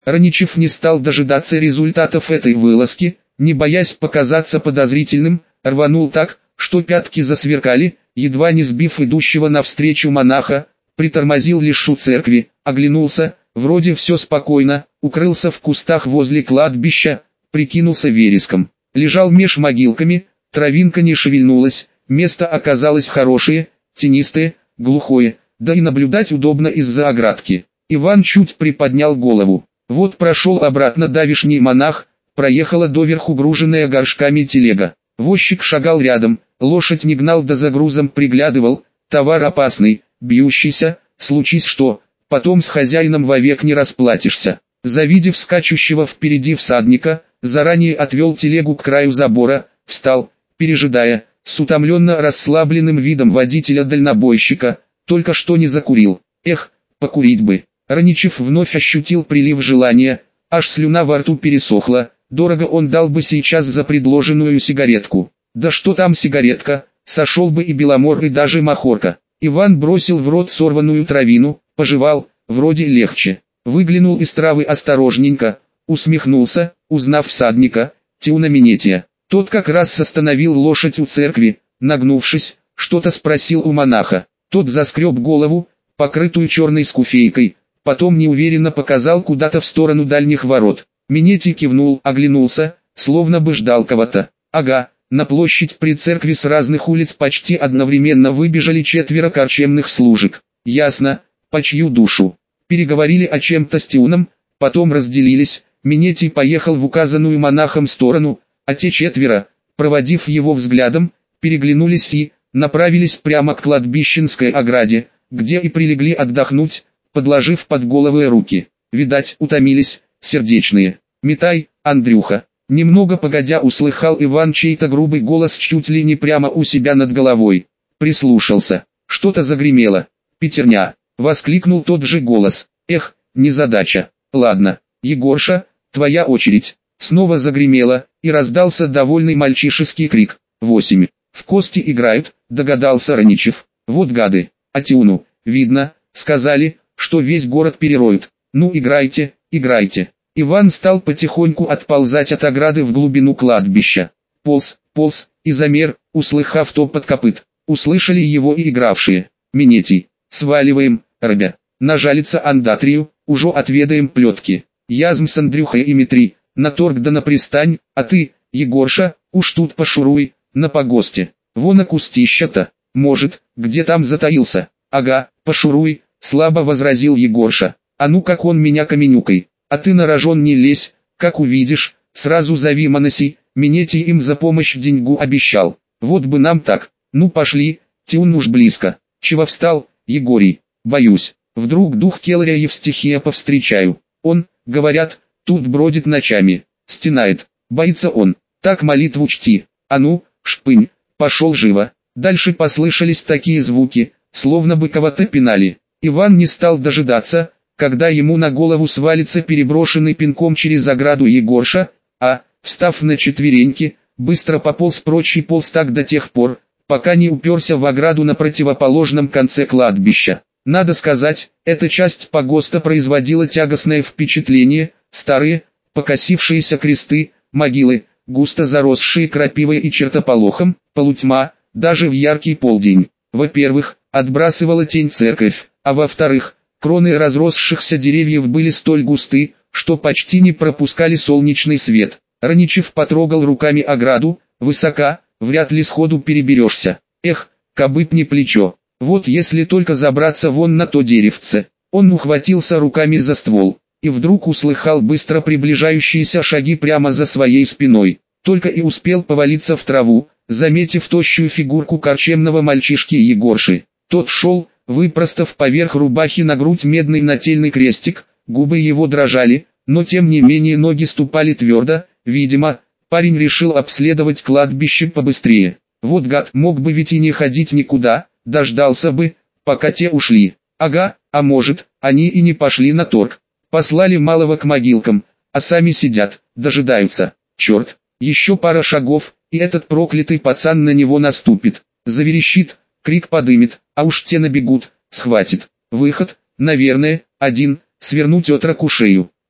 Раничев не стал дожидаться результатов этой вылазки, не боясь показаться подозрительным, рванул так, что пятки засверкали, едва не сбив идущего навстречу монаха, притормозил лишь у церкви, оглянулся, вроде все спокойно, укрылся в кустах возле кладбища, прикинулся вереском. Лежал меж могилками, травинка не шевельнулась, место оказалось хорошее, тенистое, глухое, да и наблюдать удобно из-за оградки. Иван чуть приподнял голову. Вот прошел обратно давишний монах, проехала доверху груженная горшками телега. Возчик шагал рядом, лошадь не гнал да за грузом приглядывал, товар опасный, бьющийся, случись что, потом с хозяином вовек не расплатишься. Завидев скачущего впереди всадника, заранее отвел телегу к краю забора, встал, пережидая, с утомленно расслабленным видом водителя-дальнобойщика, только что не закурил. Эх, покурить бы. Раничев вновь ощутил прилив желания, аж слюна во рту пересохла, дорого он дал бы сейчас за предложенную сигаретку. Да что там сигаретка, сошел бы и Беломор и даже Махорка. Иван бросил в рот сорванную травину, пожевал, вроде легче. Выглянул из травы осторожненько, усмехнулся, узнав всадника, Тиуна Минетия. Тот как раз остановил лошадь у церкви, нагнувшись, что-то спросил у монаха. Тот заскреб голову, покрытую черной скуфейкой, потом неуверенно показал куда-то в сторону дальних ворот. Минетий кивнул, оглянулся, словно бы ждал кого-то. Ага, на площадь при церкви с разных улиц почти одновременно выбежали 4 корчемных служек. Ясно, по чью душу. Переговорили о чем-то с Тиуном, потом разделились, Минетий поехал в указанную монахом сторону, а те 4, проводив его взглядом, переглянулись и направились прямо к кладбищенской ограде, где и прилегли отдохнуть, подложив под головы руки. Видать, утомились, сердечные. «Метай, Андрюха!» Немного погодя услыхал Иван чей-то грубый голос чуть ли не прямо у себя над головой. Прислушался. Что-то загремело. «Петерня!» — воскликнул тот же голос. «Эх, незадача! Ладно, Егорша, твоя очередь!» Снова загремело, и раздался довольный мальчишеский крик. 8. «В кости играют», — догадался Раничев. «Вот гады! А Тиуну, видно, сказали, что весь город перероют. Ну играйте, играйте!» Иван стал потихоньку отползать от ограды в глубину кладбища. Полз, и замер, услыхав топот копыт. Услышали его и игравшие. «Минетий, сваливаем, ребя, нажалится андатрию, ужо отведаем плетки. Язм с Андрюхой и Митри, на торг да на пристань, а ты, Егорша, уж тут пошуруй, на погосте. Вон и кустища-то, может, где там затаился». «Ага, пошуруй», слабо возразил Егорша. «А ну как он меня каменюкой. А ты на рожон не лезь, как увидишь, сразу зови Моноси, Минетий им за помощь деньгу обещал. Вот бы нам так, ну пошли, Тиун уж близко». «Чего встал, Егорий? Боюсь, вдруг дух Келаря Евстихия повстречаю. Он, говорят, тут бродит ночами, стенает, боится он, так молитву чти. А ну, шпынь, пошел живо». Дальше послышались такие звуки, словно бы кого-то пинали. Иван не стал дожидаться, когда ему на голову свалится переброшенный пинком через ограду Егорша, а, встав на четвереньки, быстро пополз прочь и полз так до тех пор, пока не уперся в ограду на противоположном конце кладбища. Надо сказать, эта часть погоста производила тягостное впечатление: старые, покосившиеся кресты, могилы, густо заросшие крапивой и чертополохом, полутьма, даже в яркий полдень. Во-первых, отбрасывала тень церковь, а во-вторых, кроны разросшихся деревьев были столь густы, что почти не пропускали солнечный свет. Раничев потрогал руками ограду, высока, вряд ли сходу переберешься. Эх, кабы б не плечо. Вот если только забраться вон на то деревце. Он ухватился руками за ствол, и вдруг услыхал быстро приближающиеся шаги прямо за своей спиной. Только и успел повалиться в траву, заметив тощую фигурку корчемного мальчишки Егорши. Тот шел, выпростав поверх рубахи на грудь медный нательный крестик, губы его дрожали, но тем не менее ноги ступали твердо, видимо, парень решил обследовать кладбище побыстрее. Вот гад, мог бы ведь и не ходить никуда, дождался бы, пока те ушли. Ага, а может, они и не пошли на торг. Послали малого к могилкам, а сами сидят, дожидаются. Черт, еще пара шагов, и этот проклятый пацан на него наступит. Заверещит, крик подымет, а уж те набегут, схватит. Выход, наверное, один, свернуть отроку шею.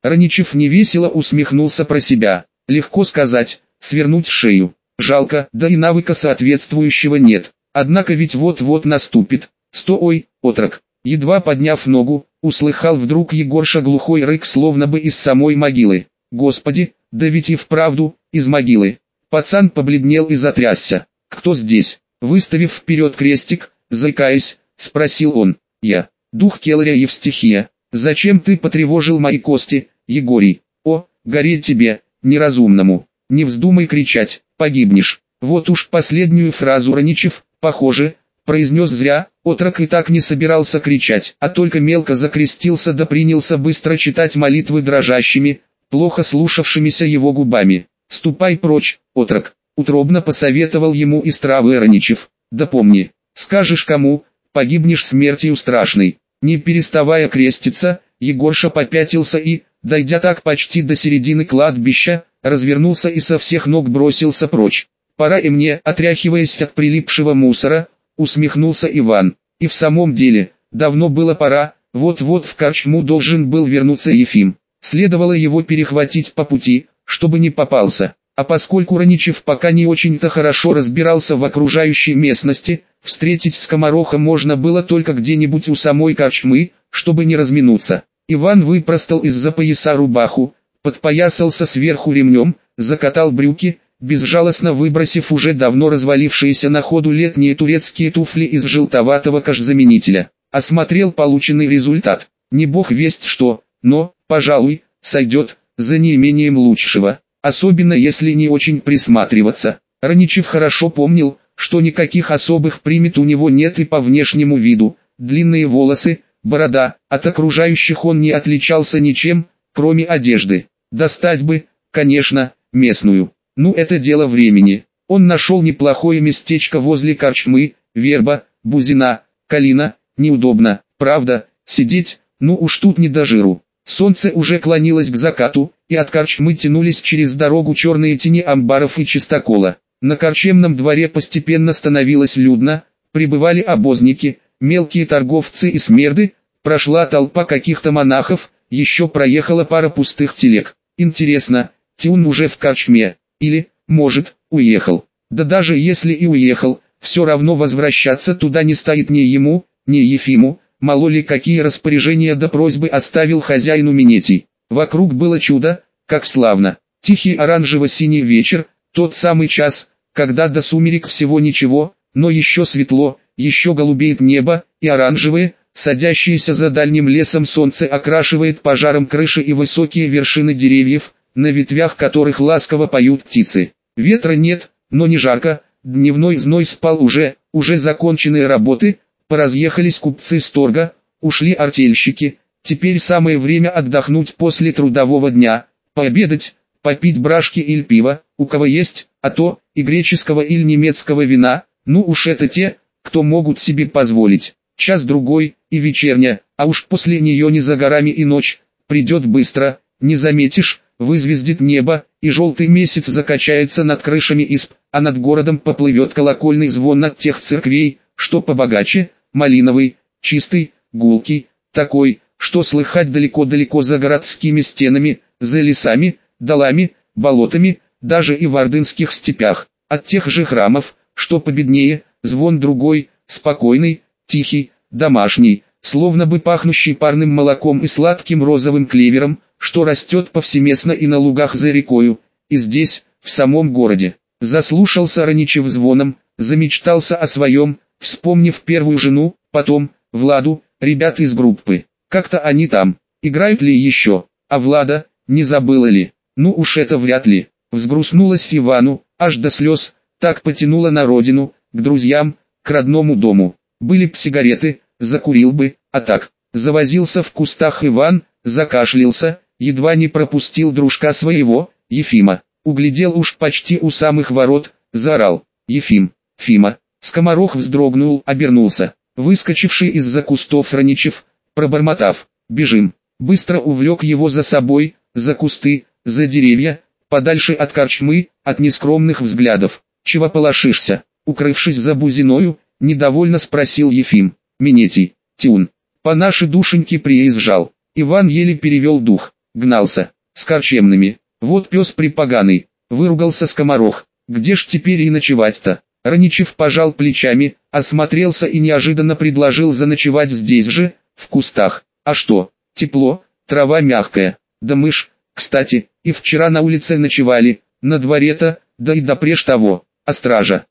Раничев невесело усмехнулся про себя. Легко сказать, свернуть шею. Жалко, да и навыка соответствующего нет. Однако ведь вот-вот наступит. Стой, отрок. Едва подняв ногу, услыхал вдруг Егорша глухой рык, словно бы из самой могилы. Господи, да ведь и вправду, из могилы. Пацан побледнел и затрясся. «Кто здесь?» Выставив вперед крестик, заикаясь, спросил он. «Я, дух Келаря Евстихия. Зачем ты потревожил мои кости, Егорий? О, гореть тебе, неразумному. Не вздумай кричать, погибнешь». Вот уж последнюю фразу Раничев, похоже, произнес зря. Отрок и так не собирался кричать, а только мелко закрестился да принялся быстро читать молитвы дрожащими, плохо слушавшимися его губами. «Ступай прочь, отрок», — утробно посоветовал ему из травы Раничев. «Да помни, скажешь кому, погибнешь смертью страшной». Не переставая креститься, Егорша попятился и, дойдя так почти до середины кладбища, развернулся и со всех ног бросился прочь. «Пора и мне», отряхиваясь от прилипшего мусора, усмехнулся Иван. И в самом деле, давно было пора, вот-вот в корчму должен был вернуться Ефим. Следовало его перехватить по пути, чтобы не попался. А поскольку Раничев пока не очень-то хорошо разбирался в окружающей местности, встретить скомороха можно было только где-нибудь у самой корчмы, чтобы не разминуться. Иван выпростал из-за пояса рубаху, подпоясался сверху ремнем, закатал брюки, безжалостно выбросив уже давно развалившиеся на ходу летние турецкие туфли из желтоватого кожзаменителя. Осмотрел полученный результат. Не бог весть что, но, пожалуй, сойдет, за неимением лучшего. Особенно если не очень присматриваться. Раничев хорошо помнил, что никаких особых примет у него нет и по внешнему виду. Длинные волосы, борода, от окружающих он не отличался ничем, кроме одежды. Достать бы, конечно, местную. Ну это дело времени. Он нашел неплохое местечко возле корчмы, верба, бузина, калина. Неудобно, правда, сидеть, ну уж тут не до жиру. Солнце уже клонилось к закату, и от корчмы тянулись через дорогу черные тени амбаров и чистокола. На корчемном дворе постепенно становилось людно, прибывали обозники, мелкие торговцы и смерды, прошла толпа каких-то монахов, еще проехала пара пустых телег. Интересно, Тиун уже в корчме, или, может, уехал. Да даже если и уехал, все равно возвращаться туда не стоит ни ему, ни Ефиму. Мало ли какие распоряжения до просьбы оставил хозяину Минетий. Вокруг было чудо, как славно. Тихий оранжево-синий вечер, тот самый час, когда до сумерек всего ничего, но еще светло, еще голубеет небо, и оранжевое, садящееся за дальним лесом солнце окрашивает пожаром крыши и высокие вершины деревьев, на ветвях которых ласково поют птицы. Ветра нет, но не жарко, дневной зной спал уже законченные работы. Поразъехались купцы с торга, ушли артельщики, теперь самое время отдохнуть после трудового дня, пообедать, попить брашки или пива, у кого есть, а то, и греческого или немецкого вина, ну уж это те, кто могут себе позволить. Час-другой, и вечерня, а уж после нее не за горами и ночь, придет быстро, не заметишь, вызвездит небо, и желтый месяц закачается над крышами изб, а над городом поплывет колокольный звон от тех церквей, что побогаче, малиновый, чистый, гулкий, такой, что слыхать далеко-далеко за городскими стенами, за лесами, долами, болотами, даже и в ордынских степях. От тех же храмов, что победнее, звон другой, спокойный, тихий, домашний, словно бы пахнущий парным молоком и сладким розовым клевером, что растет повсеместно и на лугах за рекою, и здесь, в самом городе. Заслушался Раничев звоном, замечтался о своем, вспомнив первую жену, потом, Владу, ребят из группы. Как-то они там, играют ли еще, а Влада, не забыла ли? Ну уж это вряд ли. Взгрустнулась Ивану, аж до слез, так потянула на родину, к друзьям, к родному дому. Были б сигареты, закурил бы, а так. Завозился в кустах Иван, закашлялся, едва не пропустил дружка своего, Ефима. Углядел уж почти у самых ворот, заорал: «Ефим! Фима!» Скоморох вздрогнул, обернулся. Выскочивший из-за кустов Раничев, пробормотав: «Бежим!» быстро увлек его за собой, за кусты, за деревья, подальше от корчмы, от нескромных взглядов. «Чего полошишься?» Укрывшись за бузиною, недовольно спросил Ефим. «Минетий, Тиун, по нашей душеньке приезжал». Иван еле перевел дух. гнался, с корчемными. Вот пес припоганый, выругался скоморох, где ж теперь и ночевать-то? Раничев пожал плечами, осмотрелся и неожиданно предложил заночевать здесь же, в кустах. А что, тепло, трава мягкая, да мышь, кстати, и вчера на улице ночевали, на дворе-то, да и допреж того, а стража.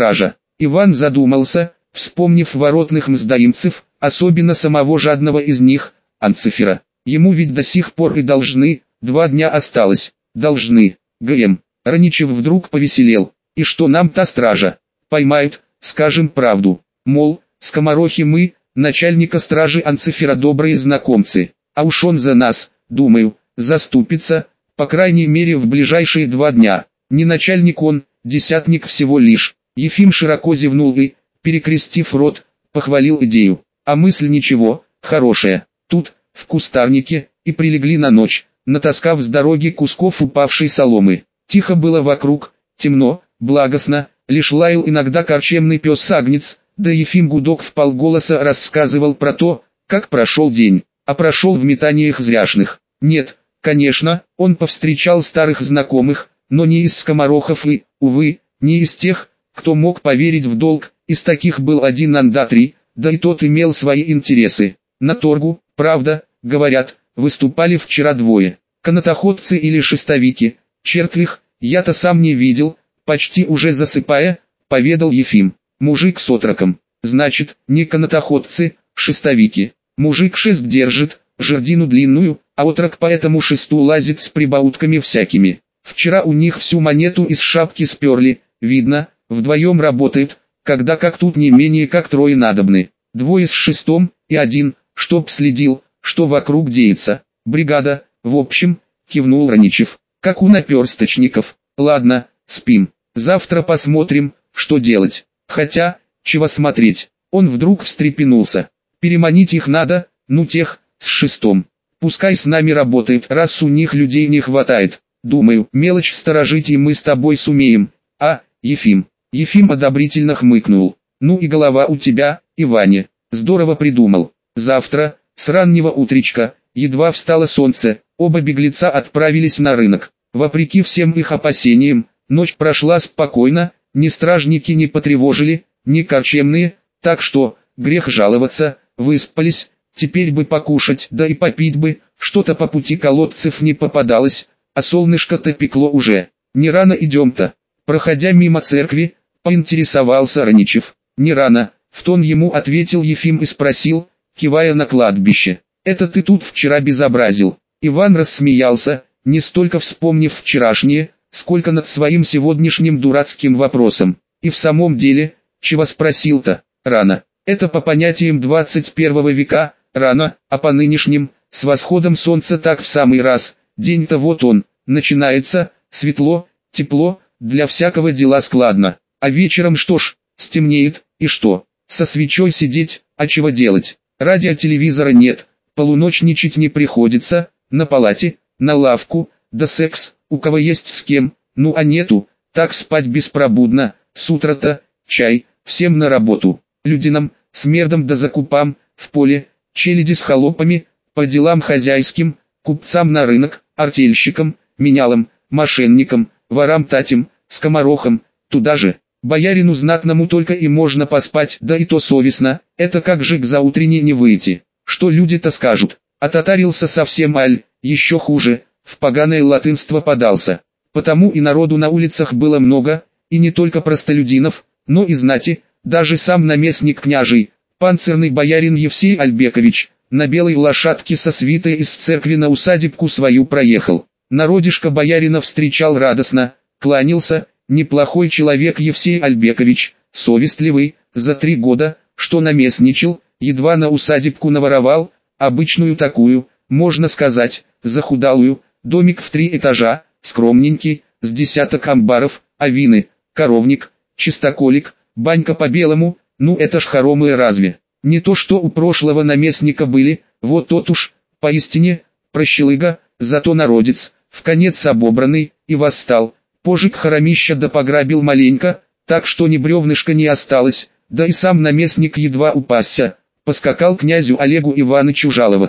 Иван задумался, вспомнив воротных мздоимцев, особенно самого жадного из них, Анцифера. Ему ведь до сих пор и должны, 2 дня осталось, должны, ГМ. Раничев вдруг повеселел. И что нам та стража? Поймают, скажем правду. Мол, скоморохи мы, начальника стражи Анцифера добрые знакомцы. А уж он за нас, думаю, заступится, по крайней мере в ближайшие 2 дня. Не начальник он, десятник всего лишь. Ефим широко зевнул и, перекрестив рот, похвалил идею. А мысль ничего, хорошая. Тут, в кустарнике, и прилегли на ночь, натаскав с дороги кусков упавшей соломы. Тихо было вокруг, темно, благостно, лишь лаял иногда корчемный пес-агнец, да Ефим гудок вполголоса рассказывал про то, как прошел день, а прошел в метаниях зряшных. Нет, конечно, он повстречал старых знакомых, но не из скоморохов и, увы, не из тех, кто мог поверить в долг, из таких был один анда-3, да и тот имел свои интересы. На торгу, правда, говорят, выступали вчера 2, канатоходцы или шестовики, черт их, я-то сам не видел, почти уже засыпая, поведал Ефим. Мужик с отроком, значит, не канатоходцы, шестовики. Мужик шест держит, жердину длинную, а отрок по этому шесту лазит с прибаутками всякими. Вчера у них всю монету из шапки сперли, видно, вдвоем работают, когда как тут не менее как 3 надобны. 2 с шестом, и 1, чтоб следил, что вокруг деется. Бригада, в общем, кивнул Раничев, как у наперсточников. Ладно, спим, завтра посмотрим, что делать. Хотя, чего смотреть, он вдруг встрепенулся. Переманить их надо, ну тех, с шестом. Пускай с нами работают, раз у них людей не хватает. Думаю, мелочь сторожить и мы с тобой сумеем. А, Ефим? Ефим одобрительно хмыкнул. Ну и голова у тебя, Иване. Здорово придумал. Завтра, с раннего утречка, едва встало солнце, оба беглеца отправились на рынок. Вопреки всем их опасениям, ночь прошла спокойно, ни стражники не потревожили, ни корчемные, так что, грех жаловаться, выспались, теперь бы покушать, да и попить бы, что-то по пути колодцев не попадалось, а солнышко-то пекло уже. Не рано идем-то. Проходя мимо церкви, поинтересовался Раничев. Не рано, в тон ему ответил Ефим и спросил, кивая на кладбище. Это ты тут вчера безобразил? Иван рассмеялся, не столько вспомнив вчерашнее, сколько над своим сегодняшним дурацким вопросом. И в самом деле, чего спросил-то? Рано. Это по понятиям 21 века, рано, а по нынешним, с восходом солнца так в самый раз. День-то вот он, начинается, светло, тепло, для всякого дела складно. А вечером что ж, стемнеет, и что? Со свечой сидеть, а чего делать? Радиотелевизора нет, полуночничать не приходится, на палате, на лавку, да секс, у кого есть с кем, ну а нету, так спать беспробудно, с утра-то, чай, всем на работу, людинам, смердам да закупам, в поле, челяди с холопами, по делам хозяйским, купцам на рынок, артельщикам, менялам, мошенникам, ворам-татям, скоморохам, туда же. Боярину знатному только и можно поспать, да и то совестно, это как же к заутренне не выйти. Что люди-то скажут? Ототарился совсем аль, еще хуже, в поганое латынство подался. Потому и народу на улицах было много, и не только простолюдинов, но и знати, даже сам наместник княжий, панцирный боярин Евсей Альбекович, на белой лошадке со свитой из церкви на усадебку свою проехал. Народишко боярина встречал радостно, кланялся, неплохой человек Евсей Альбекович, совестливый, за 3 года, что наместничал, едва на усадебку наворовал, обычную такую, можно сказать, захудалую, домик в 3 этажа, скромненький, с десяток амбаров, авины, коровник, чистоколик, банька по-белому, ну это ж хоромы разве? Не то что у прошлого наместника были, вот тот уж, поистине, прощелыга, зато народец, вконец обобранный, и восстал. Пожиг хоромища да пограбил маленько, так что ни бревнышка не осталось, да и сам наместник едва упасся, поскакал князю Олегу Иванычу жаловаться.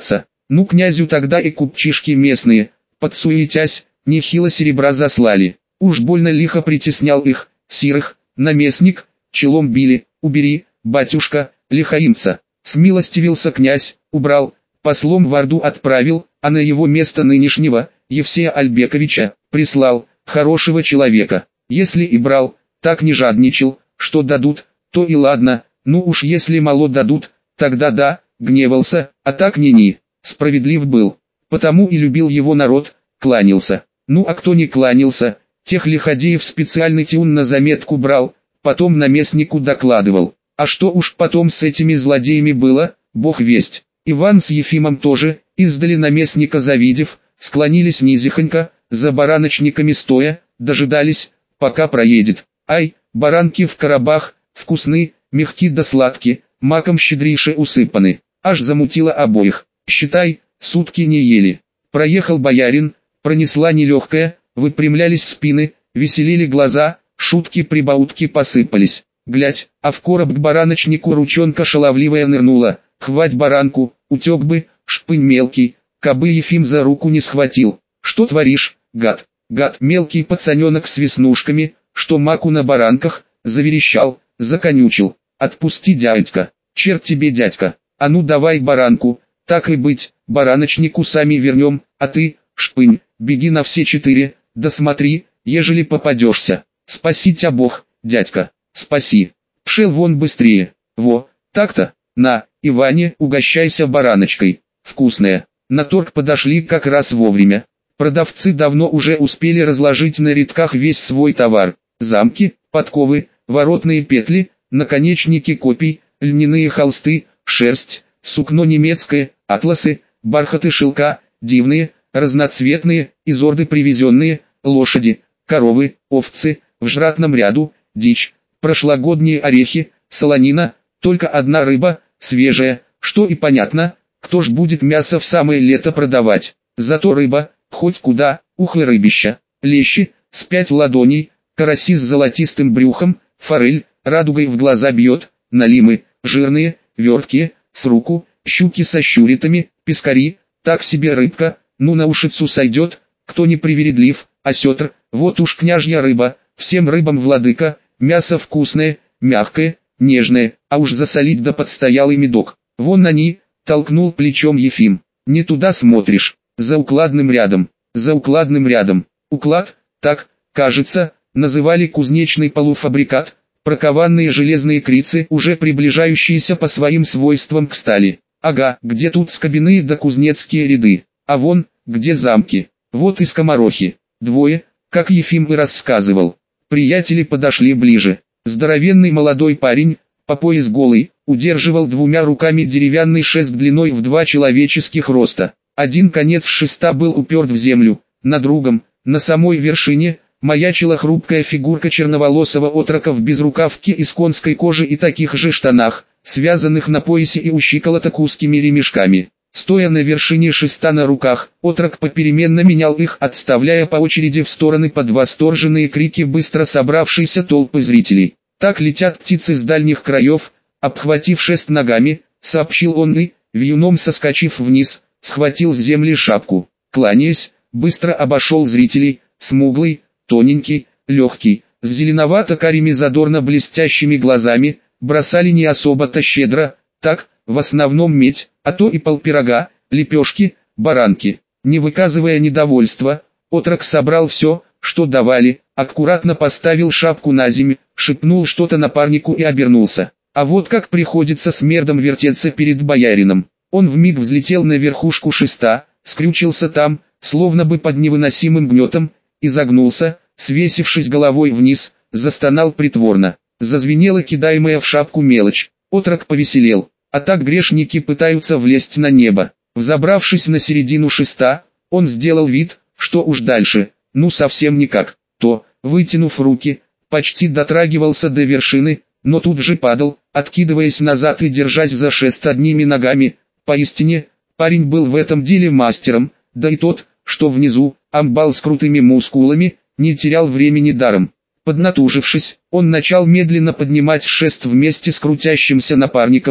Ну князю тогда и купчишки местные, подсуетясь, нехило серебра заслали. Уж больно лихо притеснял их, сирых, наместник, челом били, убери, батюшка, лихаимца. Смилостивился князь, убрал, послом в Орду отправил, а на его место нынешнего, Евсея Альбековича, прислал, хорошего человека. Если и брал, так не жадничал, что дадут, то и ладно, ну уж если мало дадут, тогда да, гневался, а так ни-ни, справедлив был. Потому и любил его народ, кланялся. Ну а кто не кланялся, тех лиходеев специальный тюн на заметку брал, потом наместнику докладывал. А что уж потом с этими злодеями было, бог весть. Иван с Ефимом тоже, издали наместника завидев, склонились низехонько, за бараночниками стоя, дожидались, пока проедет. Ай, баранки в коробах, вкусны, мягки да сладки, маком щедрише усыпаны. Аж замутило обоих. Считай, сутки не ели. Проехал боярин, пронесла нелегкая, выпрямлялись спины, веселили глаза, шутки-прибаутки посыпались. Глядь, а в короб к бараночнику ручонка шаловливая нырнула. Хвать баранку, утек бы, шпынь мелкий, кабы Ефим за руку не схватил. Что творишь, гад? Гад, мелкий пацаненок с веснушками, что маку на баранках, заверещал, законючил. Отпусти, дядька, черт тебе, дядька, а ну давай баранку, так и быть, бараночнику сами вернем, а ты, шпынь, беги на все четыре, да смотри, ежели попадешься. Спаси тебя Бог, дядька, спаси. Пшел вон быстрее. Во, так-то, на, Иване, угощайся бараночкой, вкусная. На торг подошли как раз вовремя. Продавцы давно уже успели разложить на рядках весь свой товар. Замки, подковы, воротные петли, наконечники копий, льняные холсты, шерсть, сукно немецкое, атласы, бархаты шелка, дивные, разноцветные, из Орды привезенные, лошади, коровы, овцы, в жратном ряду, дичь, прошлогодние орехи, солонина, только одна рыба, свежая, что и понятно, кто ж будет мясо в самое лето продавать. Зато рыба, хоть куда, ухо рыбища, лещи, с 5 ладоней, караси с золотистым брюхом, форель, радугой в глаза бьет, налимы, жирные, верткие, с руку, щуки со щуритами, пескари, так себе рыбка, ну на ушицу сойдет, кто не привередлив, осетр, вот уж княжья рыба, всем рыбам владыка, мясо вкусное, мягкое, нежное, а уж засолить да подстоялый медок. Вон они, толкнул плечом Ефим. Не туда смотришь, за укладным рядом, за укладным рядом. Уклад, так, кажется, называли кузнечный полуфабрикат, прокованные железные крицы, уже приближающиеся по своим свойствам к стали. Ага, где тут скобяные да кузнецкие ряды, а вон, где замки, вот и скоморохи. Двое, как Ефим и рассказывал. Приятели подошли ближе. Здоровенный молодой парень, по пояс голый, удерживал двумя руками деревянный шест длиной в 2 человеческих роста. Один конец шеста был уперт в землю, на другом, на самой вершине, маячила хрупкая фигурка черноволосого отрока в безрукавке из конской кожи и таких же штанах, связанных на поясе и у щиколоток узкими ремешками. Стоя на вершине шеста на руках, отрок попеременно менял их, отставляя по очереди в стороны под восторженные крики быстро собравшейся толпы зрителей. «Так летят птицы с дальних краев», обхватив шест ногами, сообщил он и, вьюном соскочив вниз, схватил с земли шапку. Кланяясь, быстро обошел зрителей, смуглый, тоненький, легкий, с зеленовато-карими задорно блестящими глазами, бросали не особо-то щедро, так, в основном медь, а то и полпирога, лепешки, баранки. Не выказывая недовольства, отрок собрал все, что давали, аккуратно поставил шапку на землю, шепнул что-то напарнику и обернулся. А вот как приходится смердом вертеться перед боярином. Он вмиг взлетел на верхушку шеста, скрючился там, словно бы под невыносимым гнетом, и загнулся, свесившись головой вниз, застонал притворно. Зазвенела кидаемая в шапку мелочь. Отрок повеселел. А так грешники пытаются влезть на небо. Взобравшись на середину шеста, он сделал вид, что уж дальше, ну совсем никак. То, вытянув руки, почти дотрагивался до вершины, но тут же падал, откидываясь назад и держась за шест одними ногами. Поистине, парень был в этом деле мастером, да и тот, что внизу, амбал с крутыми мускулами, не терял времени даром. Поднатужившись, он начал медленно поднимать шест вместе с крутящимся напарником,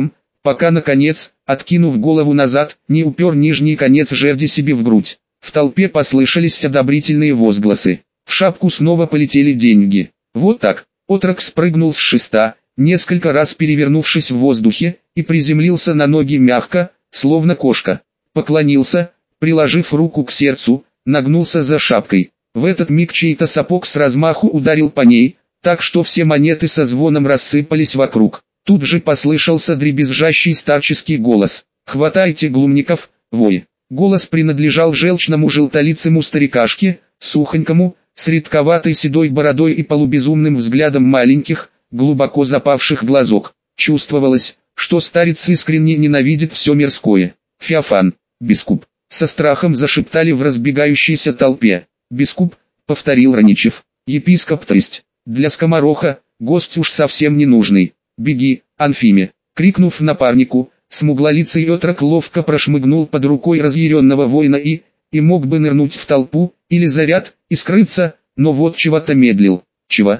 пока наконец, откинув голову назад, не упер нижний конец жерди себе в грудь. В толпе послышались одобрительные возгласы. В шапку снова полетели деньги. Вот так. Отрок спрыгнул с шеста, несколько раз перевернувшись в воздухе, и приземлился на ноги мягко, словно кошка. Поклонился, приложив руку к сердцу, нагнулся за шапкой. В этот миг чей-то сапог с размаху ударил по ней, так что все монеты со звоном рассыпались вокруг. Тут же послышался дребезжащий старческий голос. «Хватайте глумников, вой!» Голос принадлежал желчному желтолицему старикашке, сухонькому, с редковатой седой бородой и полубезумным взглядом маленьких, глубоко запавших глазок. Чувствовалось, что старец искренне ненавидит все мирское. «Феофан, бискуп!» Со страхом зашептали в разбегающейся толпе. «Бискуп», — повторил Раничев. «Епископ, то есть. Для скомороха, гость уж совсем не нужный. Беги, Анфиме!» Крикнув напарнику, смуглолицый отрок ловко прошмыгнул под рукой разъяренного воина и мог бы нырнуть в толпу, или заряд, и скрыться, но вот чего-то медлил. Чего?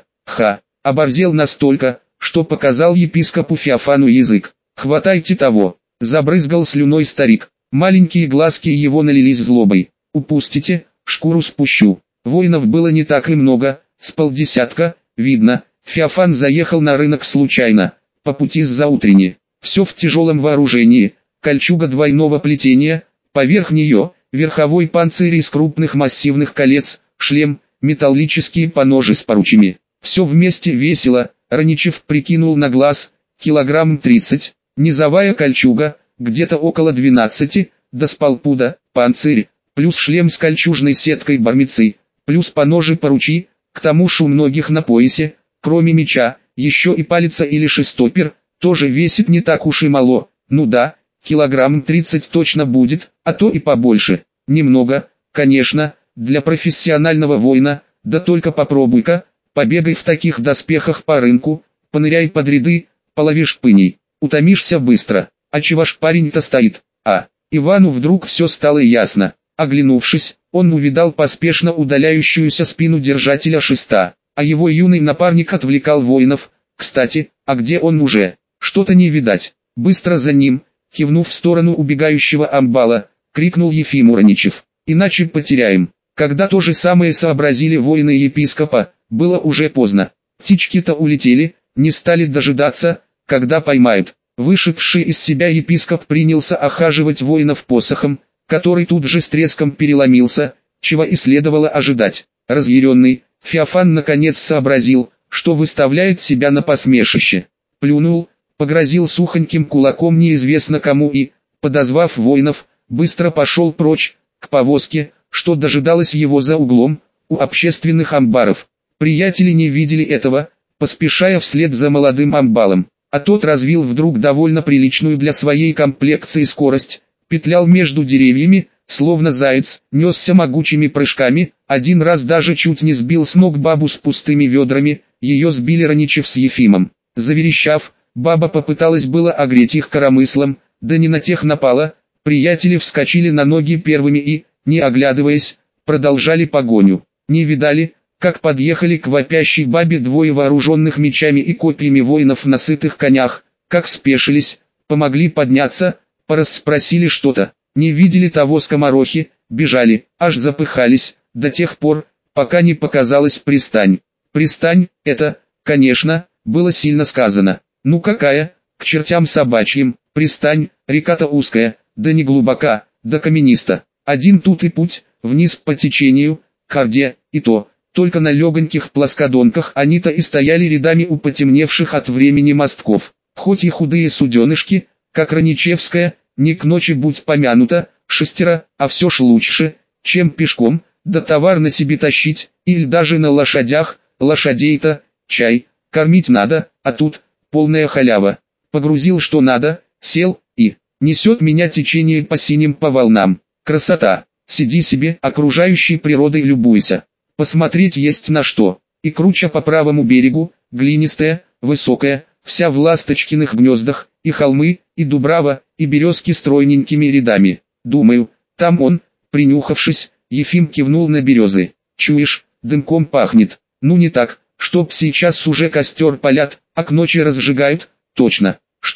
Оборзел настолько, что показал епископу Феофану язык. «Хватайте того!» — забрызгал слюной старик. Маленькие глазки его налились злобой. «Упустите, шкуру спущу». Воинов было не так и много, с полдесятка, видно. Феофан заехал на рынок случайно, по пути с заутренни. Все в тяжелом вооружении, кольчуга двойного плетения, поверх нее, верховой панцирь из крупных массивных колец, шлем, металлические поножи с поручами. Все вместе весело, Раничев прикинул на глаз, килограмм 30, низовая кольчуга, где-то около 12, да с полпуда, панцирь, плюс шлем с кольчужной сеткой бармицы, плюс поножи поручи, к тому ж у многих на поясе, кроме меча, еще и палица или шестопер, тоже весит не так уж и мало. Ну да, килограмм 30 точно будет, а то и побольше. Немного, конечно, для профессионального воина, да только попробуй-ка, побегай в таких доспехах по рынку, поныряй под ряды, половишь пыней, утомишься быстро. А чего ж парень-то стоит? Ивану вдруг все стало ясно. Оглянувшись, он увидал поспешно удаляющуюся спину держателя шеста, а его юный напарник отвлекал воинов. Кстати, а где он уже? Что-то не видать. Быстро за ним, кивнув в сторону убегающего амбала, крикнул Ефим Раничев. Иначе потеряем. Когда то же самое сообразили воины епископа, было уже поздно. Птички-то улетели, не стали дожидаться, когда поймают. Вышедший из себя епископ принялся охаживать воинов посохом, который тут же с треском переломился, чего и следовало ожидать. Разъяренный, Феофан наконец сообразил, что выставляет себя на посмешище. Плюнул, погрозил сухоньким кулаком неизвестно кому и, подозвав воинов, быстро пошел прочь, к повозке, что дожидалась его за углом, у общественных амбаров. Приятели не видели этого, поспешая вслед за молодым амбалом, а тот развил вдруг довольно приличную для своей комплекции скорость, петлял между деревьями, словно заяц, несся могучими прыжками, один раз даже чуть не сбил с ног бабу с пустыми ведрами, ее сбили Раничев с Ефимом. Заверещав, баба попыталась было огреть их коромыслом, да не на тех напала, приятели вскочили на ноги первыми и, не оглядываясь, продолжали погоню. Не видали, как подъехали к вопящей бабе двое вооруженных мечами и копьями воинов на сытых конях, как спешились, помогли подняться, порасспросили что-то, не видели того скоморохи, бежали, аж запыхались, до тех пор, пока не показалась пристань. Пристань, это, конечно, было сильно сказано. Ну какая, к чертям собачьим, пристань, река-то узкая, да не глубока, да камениста. Один тут и путь, вниз по течению, к Орде, и то, только на легоньких плоскодонках они-то и стояли рядами у потемневших от времени мостков. Хоть и худые суденышки, как Раничевская, не к ночи будь помянута, шестеро, а все ж лучше, чем пешком, да товар на себе тащить, или даже на лошадях, лошадей-то, чай, кормить надо, а тут, полная халява. Погрузил что надо, сел, и, несет меня течение по синим по волнам. Красота, сиди себе, окружающей природой любуйся. Посмотреть есть на что. И круча по правому берегу, глинистая, высокая, вся в ласточкиных гнездах, и холмы, и дубрава, и березки стройненькими рядами. Думаю, там он, принюхавшись, Ефим кивнул на березы. Чуешь, дымком пахнет. Ну не так, чтоб сейчас уже костер палят, а к ночи разжигают, точно. Что ж,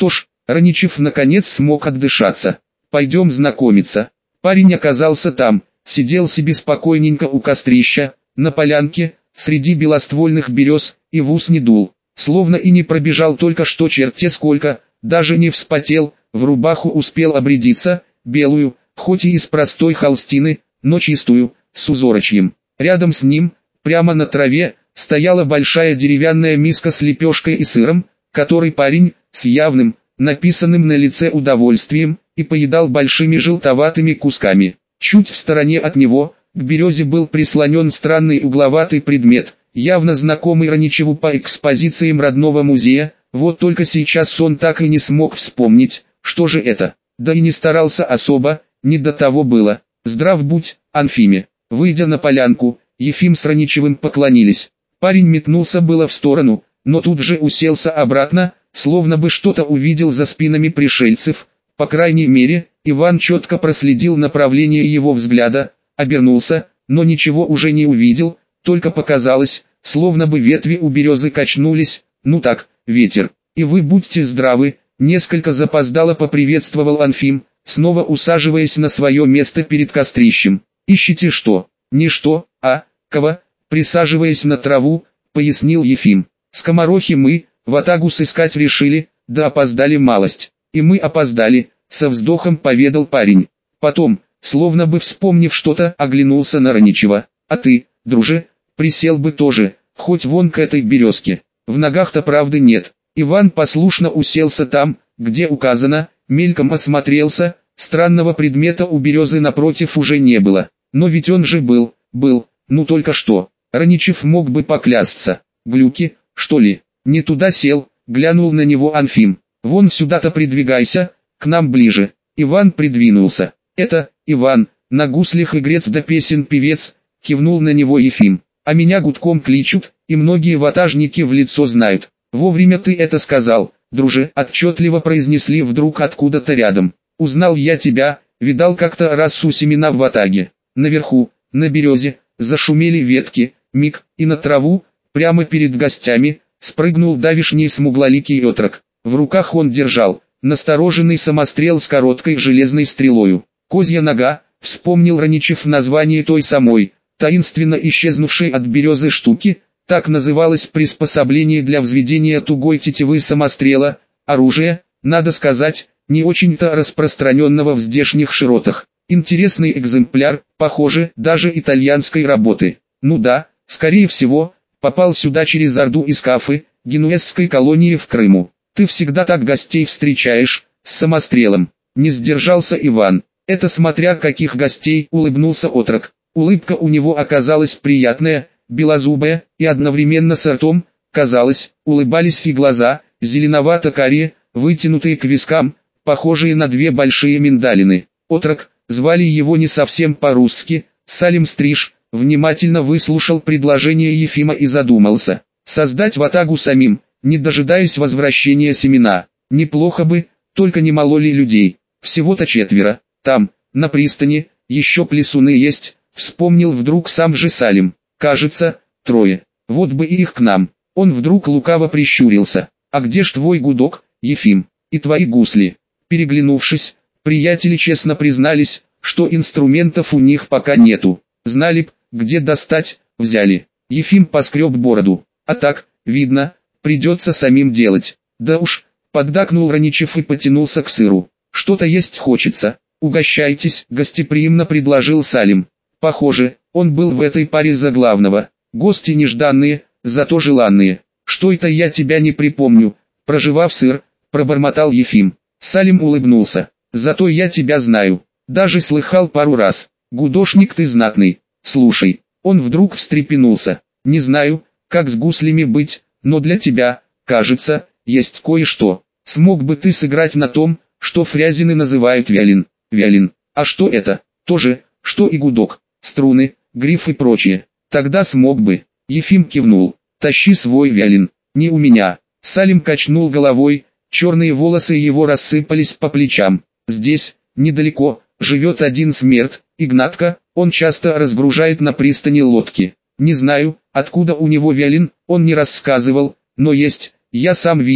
Раничев наконец смог отдышаться. «Пойдем знакомиться». Парень оказался там, сидел себе спокойненько у кострища, на полянке, среди белоствольных берез, и в ус не дул. Словно и не пробежал только что черте сколько, даже не вспотел, в рубаху успел обрядиться, белую, хоть и из простой холстины, но чистую, с узорочьем. Рядом с ним, прямо на траве, стояла большая деревянная миска с лепешкой и сыром, который парень, с явным, написанным на лице удовольствием, и поедал большими желтоватыми кусками. Чуть в стороне от него, к березе был прислонен странный угловатый предмет, явно знакомый Раничеву по экспозициям родного музея, вот только сейчас он так и не смог вспомнить, что же это. Да и не старался особо, не до того было. «Здрав будь, Анфиме». Выйдя на полянку, Ефим с Раничевым поклонились. Парень метнулся было в сторону, но тут же уселся обратно, словно бы что-то увидел за спинами пришельцев. По крайней мере, Иван четко проследил направление его взгляда, обернулся, но ничего уже не увидел, только показалось, словно бы ветви у березы качнулись. «Ну так, ветер, и вы будьте здравы», несколько запоздало поприветствовал Анфим, снова усаживаясь на свое место перед кострищем. «Ищете что?» «Не что, а кого?» Присаживаясь на траву, пояснил Ефим. «Скоморохи мы, ватагу сыскать решили, да опоздали малость». «И мы опоздали», со вздохом поведал парень. Потом, словно бы вспомнив что-то, оглянулся на Раничева. «А ты, друже, присел бы тоже, хоть вон к этой березке. В ногах-то правды нет». Иван послушно уселся там, где указано, мельком осмотрелся, странного предмета у березы напротив уже не было. Но ведь он же был, ну только что. Раничев мог бы поклясться. «Глюки, что ли?» «Не туда сел», глянул на него Анфим. «Вон сюда-то придвигайся, к нам ближе». Иван придвинулся. «Это, Иван, на гуслях игрец да песен певец», кивнул на него Ефим. «А меня гудком кличут, и многие ватажники в лицо знают». «Вовремя ты это сказал, друже», отчетливо произнесли вдруг откуда-то рядом. «Узнал я тебя, видал как-то раз у семена в ватаге». Наверху, на березе, зашумели ветки, миг, и на траву, прямо перед гостями, спрыгнул давишний смуглоликий отрок. В руках он держал настороженный самострел с короткой железной стрелою. «Козья нога», вспомнил Раничев название той самой, таинственно исчезнувшей от березы штуки, так называлось приспособление для взведения тугой тетивы самострела, оружие, надо сказать, не очень-то распространенного в здешних широтах. Интересный экземпляр, похоже, даже итальянской работы. Ну да, скорее всего, попал сюда через Орду из Кафы, генуэзской колонии в Крыму. Ты всегда так гостей встречаешь, с самострелом. Не сдержался Иван. Это смотря каких гостей, улыбнулся отрок. Улыбка у него оказалась приятная, белозубая, и одновременно с ртом, казалось, улыбались и глаза, зеленовато-карие, вытянутые к вискам, похожие на две большие миндалины. Отрок, звали его не совсем по-русски, Салим Стриж, внимательно выслушал предложение Ефима и задумался. Создать ватагу самим, не дожидаясь возвращения семена. Неплохо бы, только не мало ли людей. Всего-то 4. Там, на пристани, еще плесуны есть, вспомнил вдруг сам же Салим. Кажется, 3. Вот бы и их к нам. Он вдруг лукаво прищурился. А где ж твой гудок, Ефим, и твои гусли? Переглянувшись, приятели честно признались, что инструментов у них пока нету. Знали б, где достать, взяли. Ефим поскреб бороду. А так, видно, придется самим делать. Да уж, поддакнул Раничев и потянулся к сыру. Что-то есть хочется. Угощайтесь, гостеприимно предложил Салим. Похоже, он был в этой паре за главного. Гости нежданные, зато желанные. Что это я тебя не припомню, прожевав сыр, пробормотал Ефим. Салим улыбнулся. Зато я тебя знаю. Даже слыхал пару раз. Гудошник ты знатный. Слушай, он вдруг встрепенулся. Не знаю, как с гуслями быть, но для тебя, кажется, есть кое-что. Смог бы ты сыграть на том, что фрязины называют виолин? Виолин. А что это? То же, что и гудок. Струны, гриф и прочее. Тогда смог бы. Ефим кивнул. Тащи свой виолин. Не у меня. Салим качнул головой, черные волосы его рассыпались по плечам. Здесь, недалеко, живет один смерть, Игнатка, он часто разгружает на пристани лодки. Не знаю, откуда у него виолин, он не рассказывал, но есть, я сам видел,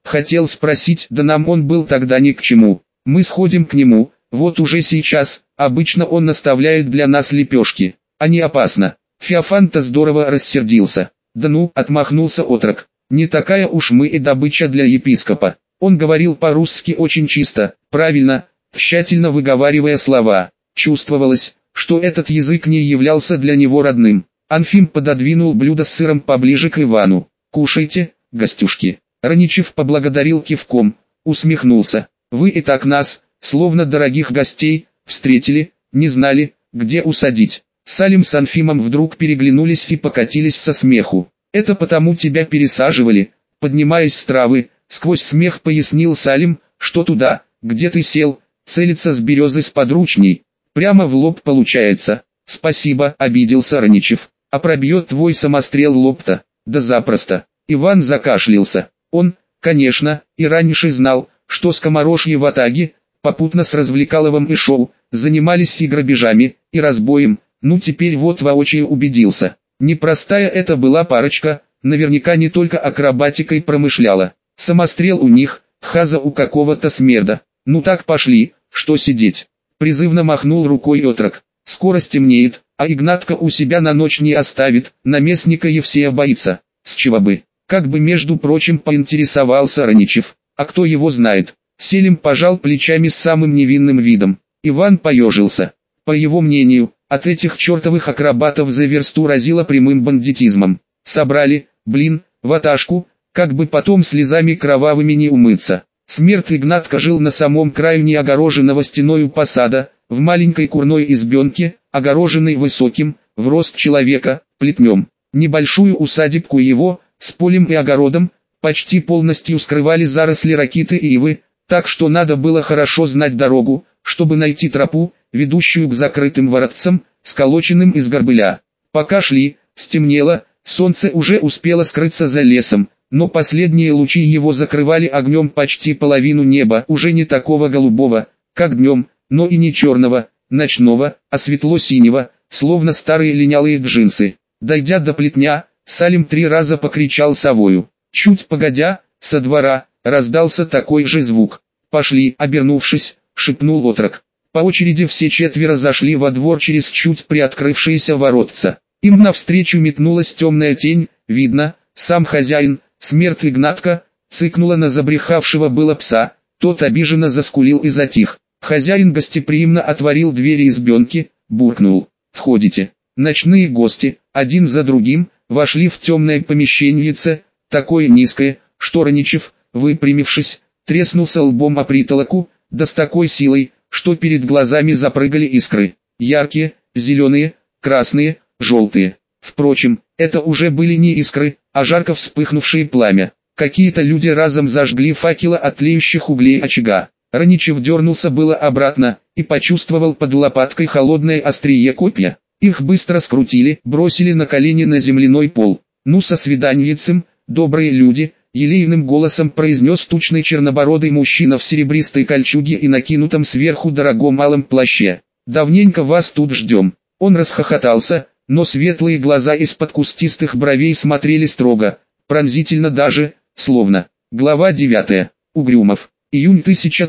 Хотел спросить, да нам он был тогда ни к чему. Мы сходим к нему, вот уже сейчас, обычно он наставляет для нас лепешки. А не опасно. Феофан-то здорово рассердился. Да ну, отмахнулся отрок. Не такая уж мы и добыча для епископа. Он говорил по-русски очень чисто, правильно, тщательно выговаривая слова. Чувствовалось, что этот язык не являлся для него родным. Анфим пододвинул блюдо с сыром поближе к Ивану. «Кушайте, гостюшки». Раничев поблагодарил кивком, усмехнулся. «Вы и так нас, словно дорогих гостей, встретили, не знали, где усадить». Салим с Анфимом вдруг переглянулись и покатились со смеху. «Это потому тебя пересаживали», поднимаясь с травы, сквозь смех пояснил Салим, что туда, где ты сел, целится с березы сподручней. Прямо в лоб получается. «Спасибо», обиделся Раничев. «А пробьет твой самострел лоб-то?» «Да запросто». Иван закашлялся. Он, конечно, и раньше знал, что скоморожьи в Атаге, попутно с Развлекаловым и Шоу, занимались и грабежами, и разбоем, ну теперь вот воочию убедился. Непростая это была парочка, наверняка не только акробатикой промышляла. Самострел у них, хаза у какого-то смерда. «Ну так пошли, что сидеть?» Призывно махнул рукой отрок. «Скоро стемнеет, а Игнатка у себя на ночь не оставит, наместника Евсея боится. С чего бы?» Как бы между прочим поинтересовался Раничев. «А кто его знает?» Селим пожал плечами с самым невинным видом. Иван поежился. По его мнению, от этих чертовых акробатов за версту разило прямым бандитизмом. Собрали, ваташку, как бы потом слезами кровавыми не умыться. Смерть Игнатка жил на самом краю неогороженного стеною посада, в маленькой курной избенке, огороженной высоким, в рост человека, плетнем. Небольшую усадебку его, с полем и огородом, почти полностью скрывали заросли ракиты и ивы, так что надо было хорошо знать дорогу, чтобы найти тропу, ведущую к закрытым воротцам, сколоченным из горбыля. Пока шли, стемнело, солнце уже успело скрыться за лесом, но последние лучи его закрывали огнем почти половину неба, уже не такого голубого, как днем, но и не черного, ночного, а светло-синего, словно старые линялые джинсы. Дойдя до плетня, Салим 3 раза покричал совою. Чуть погодя, со двора, раздался такой же звук. «Пошли», обернувшись, шепнул отрок. По очереди все 4 зашли во двор через чуть приоткрывшиеся воротца. Им навстречу метнулась темная тень, видно, сам хозяин, смерть Игнатка, цыкнула на забрехавшего было пса, тот обиженно заскулил и затих. Хозяин гостеприимно отворил двери избенки, буркнул: «Входите». Ночные гости, один за другим, вошли в темное помещеньице, такое низкое, что Раничев, выпрямившись, треснулся лбом о притолоку, да с такой силой, что перед глазами запрыгали искры. Яркие, зеленые, красные, желтые. Впрочем, это уже были не искры, а жарко вспыхнувшие пламя. Какие-то люди разом зажгли факелы от тлеющих углей очага. Раничев дернулся было обратно, и почувствовал под лопаткой холодное острие копья. Их быстро скрутили, бросили на колени на земляной пол. «Ну со свиданьицем, добрые люди», — елейным голосом произнес тучный чернобородый мужчина в серебристой кольчуге и накинутом сверху дорогом алом плаще. «Давненько вас тут ждем». Он расхохотался, но светлые глаза из-под кустистых бровей смотрели строго, пронзительно даже, словно. Глава 9. Угрюмов. Июнь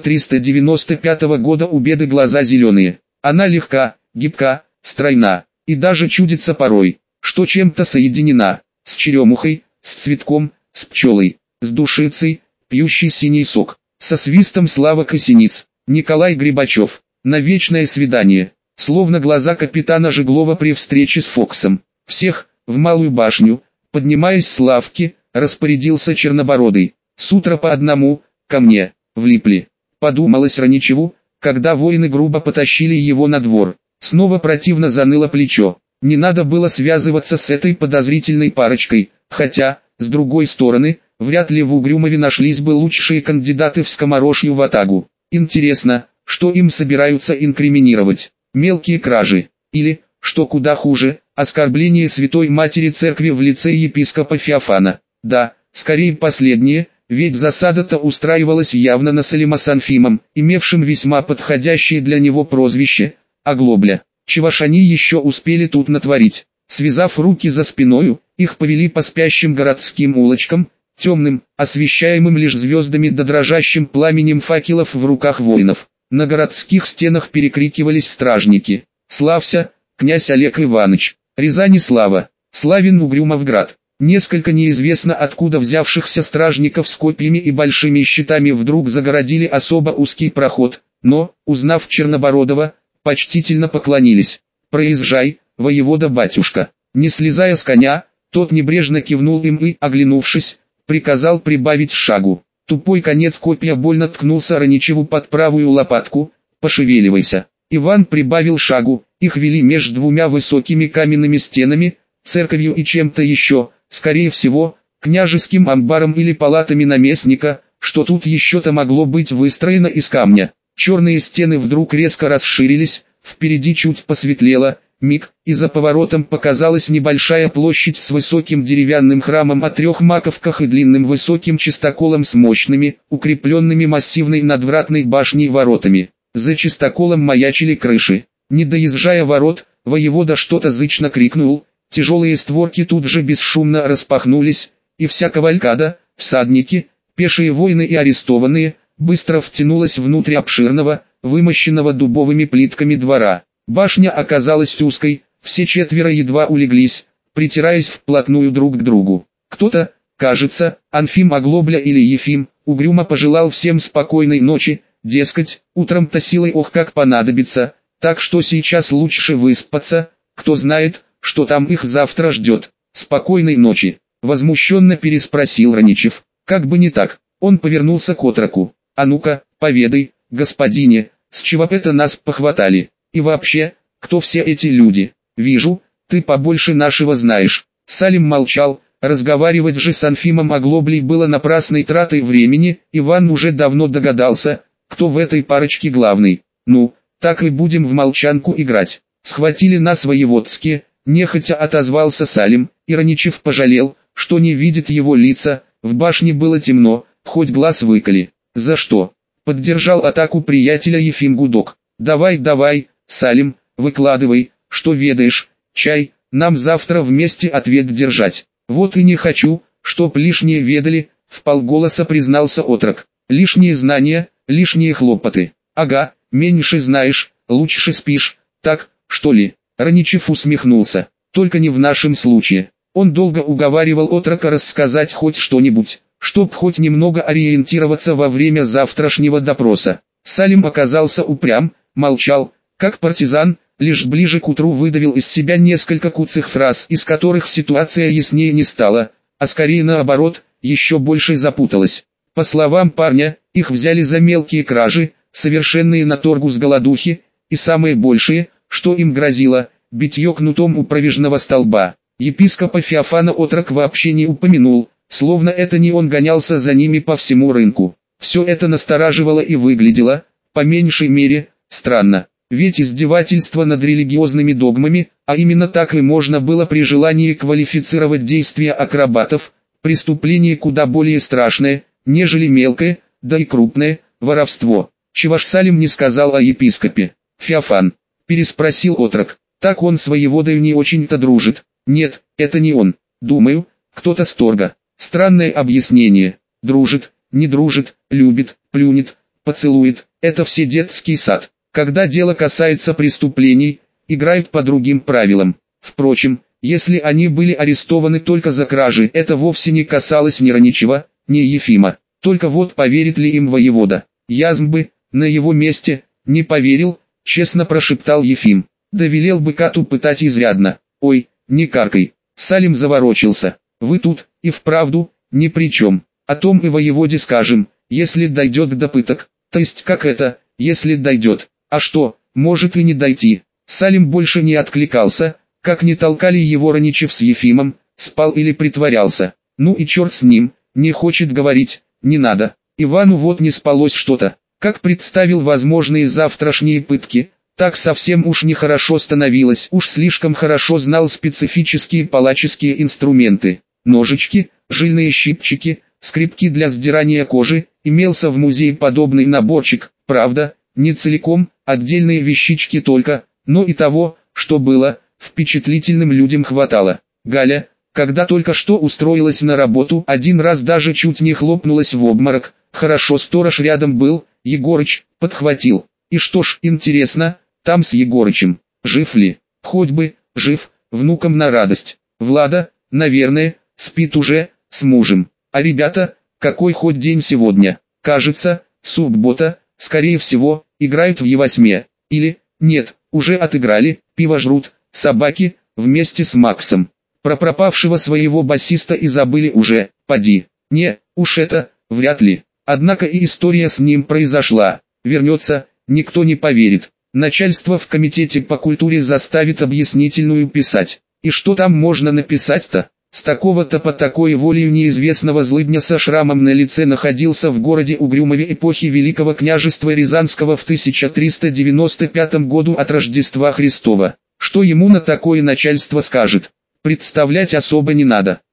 1395 года. У беды глаза зеленые. Она легка, гибка, стройна, и даже чудится порой, что чем-то соединена, с черемухой, с цветком, с пчелой, с душицей, пьющей синий сок, со свистом Слава Косиниц, Николай Грибачев, на вечное свидание, словно глаза капитана Жеглова при встрече с Фоксом. Всех, в малую башню, поднимаясь с лавки, распорядился Чернобородый. С утра по одному, ко мне, влипли. Подумалось Раничеву, когда воины грубо потащили его на двор. Снова противно заныло плечо. Не надо было связываться с этой подозрительной парочкой, хотя, с другой стороны, вряд ли в Угрюмове нашлись бы лучшие кандидаты в скоморожью ватагу. Интересно, что им собираются инкриминировать? Мелкие кражи, или, что куда хуже, оскорбление Святой Матери Церкви в лице епископа Феофана? Да, скорее последнее, ведь засада-то устраивалась явно на Салима с Анфимом, имевшим весьма подходящее для него прозвище – Оглобля. Чего ж они еще успели тут натворить? Связав руки за спиною, их повели по спящим городским улочкам, темным, освещаемым лишь звездами да дрожащим пламенем факелов в руках воинов. На городских стенах перекрикивались стражники. «Славься, князь Олег Иваныч! Рязани слава! Славен Угрюмовград!» Несколько неизвестно откуда взявшихся стражников с копьями и большими щитами вдруг загородили особо узкий проход, но, узнав Чернобородова, почтительно поклонились. «Проезжай, воевода-батюшка!» Не слезая с коня, тот небрежно кивнул им и, оглянувшись, приказал прибавить шагу. Тупой конец копья больно ткнулся Раничеву под правую лопатку. «Пошевеливайся!» Иван прибавил шагу, их вели между двумя высокими каменными стенами, церковью и чем-то еще, скорее всего, княжеским амбаром или палатами наместника, что тут еще-то могло быть выстроено из камня. Черные стены вдруг резко расширились, впереди чуть посветлело, миг, и за поворотом показалась небольшая площадь с высоким деревянным храмом о трех маковках и длинным высоким чистоколом с мощными, укрепленными массивной надвратной башней воротами. За чистоколом маячили крыши. Не доезжая ворот, воевода что-то зычно крикнул, тяжелые створки тут же бесшумно распахнулись, и вся кавалькада, всадники, пешие воины и арестованные, быстро втянулась внутрь обширного, вымощенного дубовыми плитками двора. Башня оказалась узкой, все четверо едва улеглись, притираясь вплотную друг к другу. Кто-то, кажется, Анфим Оглобля или Ефим, угрюмо пожелал всем спокойной ночи, дескать, утром-то силой ох как понадобится, так что сейчас лучше выспаться, кто знает, что там их завтра ждет. «Спокойной ночи», — возмущенно переспросил Раничев. Как бы не так, он повернулся к отроку. «А ну-ка, поведай, господине, с чего это нас похватали? И вообще, кто все эти люди? Вижу, ты побольше нашего знаешь». Салим молчал, разговаривать же с Анфимом Оглоблей было напрасной тратой времени, Иван уже давно догадался, кто в этой парочке главный. «Ну, так и будем в молчанку играть. Схватили нас воеводские», нехотя отозвался Салим, и Раничев пожалел, что не видит его лица, в башне было темно, хоть глаз выколи. «За что?» — поддержал атаку приятеля Ефим Гудок. «Давай, давай, Салим, выкладывай, что ведаешь, чай, нам завтра вместе ответ держать». «Вот и не хочу, чтоб лишнее ведали», — вполголоса признался отрок. «Лишние знания, лишние хлопоты. Ага, меньше знаешь, лучше спишь, так, что ли?» Раничев усмехнулся. «Только не в нашем случае». Он долго уговаривал отрока рассказать хоть что-нибудь, чтоб хоть немного ориентироваться во время завтрашнего допроса. Салим оказался упрям, молчал, как партизан, лишь ближе к утру выдавил из себя несколько куцых фраз, из которых ситуация яснее не стала, а скорее наоборот, еще больше запуталась. По словам парня, их взяли за мелкие кражи, совершенные на торгу с голодухи, и самые большие, что им грозило, битье кнутом у пrovежного столба. Епископа Феофана отрок вообще не упомянул, словно это не он гонялся за ними по всему рынку. Все это настораживало и выглядело, по меньшей мере, странно. Ведь издевательство над религиозными догмами, а именно так и можно было при желании квалифицировать действия акробатов, преступление куда более страшное, нежели мелкое, да и крупное, воровство. Чего ж Салим не сказал о епископе? «Феофан?» — переспросил отрок. «Так он с воеводой не очень-то дружит». «Нет, это не он. Думаю, кто-то с торга». Странное объяснение. Дружит, не дружит, любит, плюнет, поцелует. Это все детский сад. Когда дело касается преступлений, играют по другим правилам. Впрочем, если они были арестованы только за кражи, это вовсе не касалось ни Раничева, ни Ефима. Только вот поверит ли им воевода? «Язм бы, на его месте, не поверил», — честно прошептал Ефим. «Да велел бы Кату пытать изрядно». «Ой, не каркай». Салим заворочился. «Вы тут, и вправду, ни при чем. О том и воеводе скажем, если дойдет до пыток». «То есть как это, если дойдет? А что, может и не дойти?» Салим больше не откликался, как не толкали его Раничев с Ефимом, спал или притворялся. Ну и черт с ним, не хочет говорить, не надо. Ивану вот не спалось что-то. Как представил возможные завтрашние пытки, так совсем уж нехорошо становилось, уж слишком хорошо знал специфические палаческие инструменты. Ножички, жильные щипчики, скребки для сдирания кожи, имелся в музее подобный наборчик, правда, не целиком, отдельные вещички только, но и того, что было, впечатлительным людям хватало. Галя, Когда только что устроилась на работу, один раз даже чуть не хлопнулась в обморок. Хорошо сторож рядом был, Егорыч, подхватил. И что ж, интересно, там с Егорычем, жив ли? Хоть бы, жив, внукам на радость. Влада, наверное, спит уже, с мужем. А ребята, какой хоть день сегодня? Кажется, суббота, скорее всего, играют в Е8. Или, нет, уже отыграли, пиво жрут, собаки, вместе с Максом. Про пропавшего своего басиста и забыли уже, поди. Не, уж это, вряд ли. Однако и история с ним произошла. Вернется, никто не поверит. Начальство в комитете по культуре заставит объяснительную писать. И что там можно написать-то? С такого-то по такой волею неизвестного злыдня со шрамом на лице находился в городе Угрюмове эпохи Великого княжества Рязанского в 1395 году от Рождества Христова. Что ему на такое начальство скажет? Представлять особо не надо.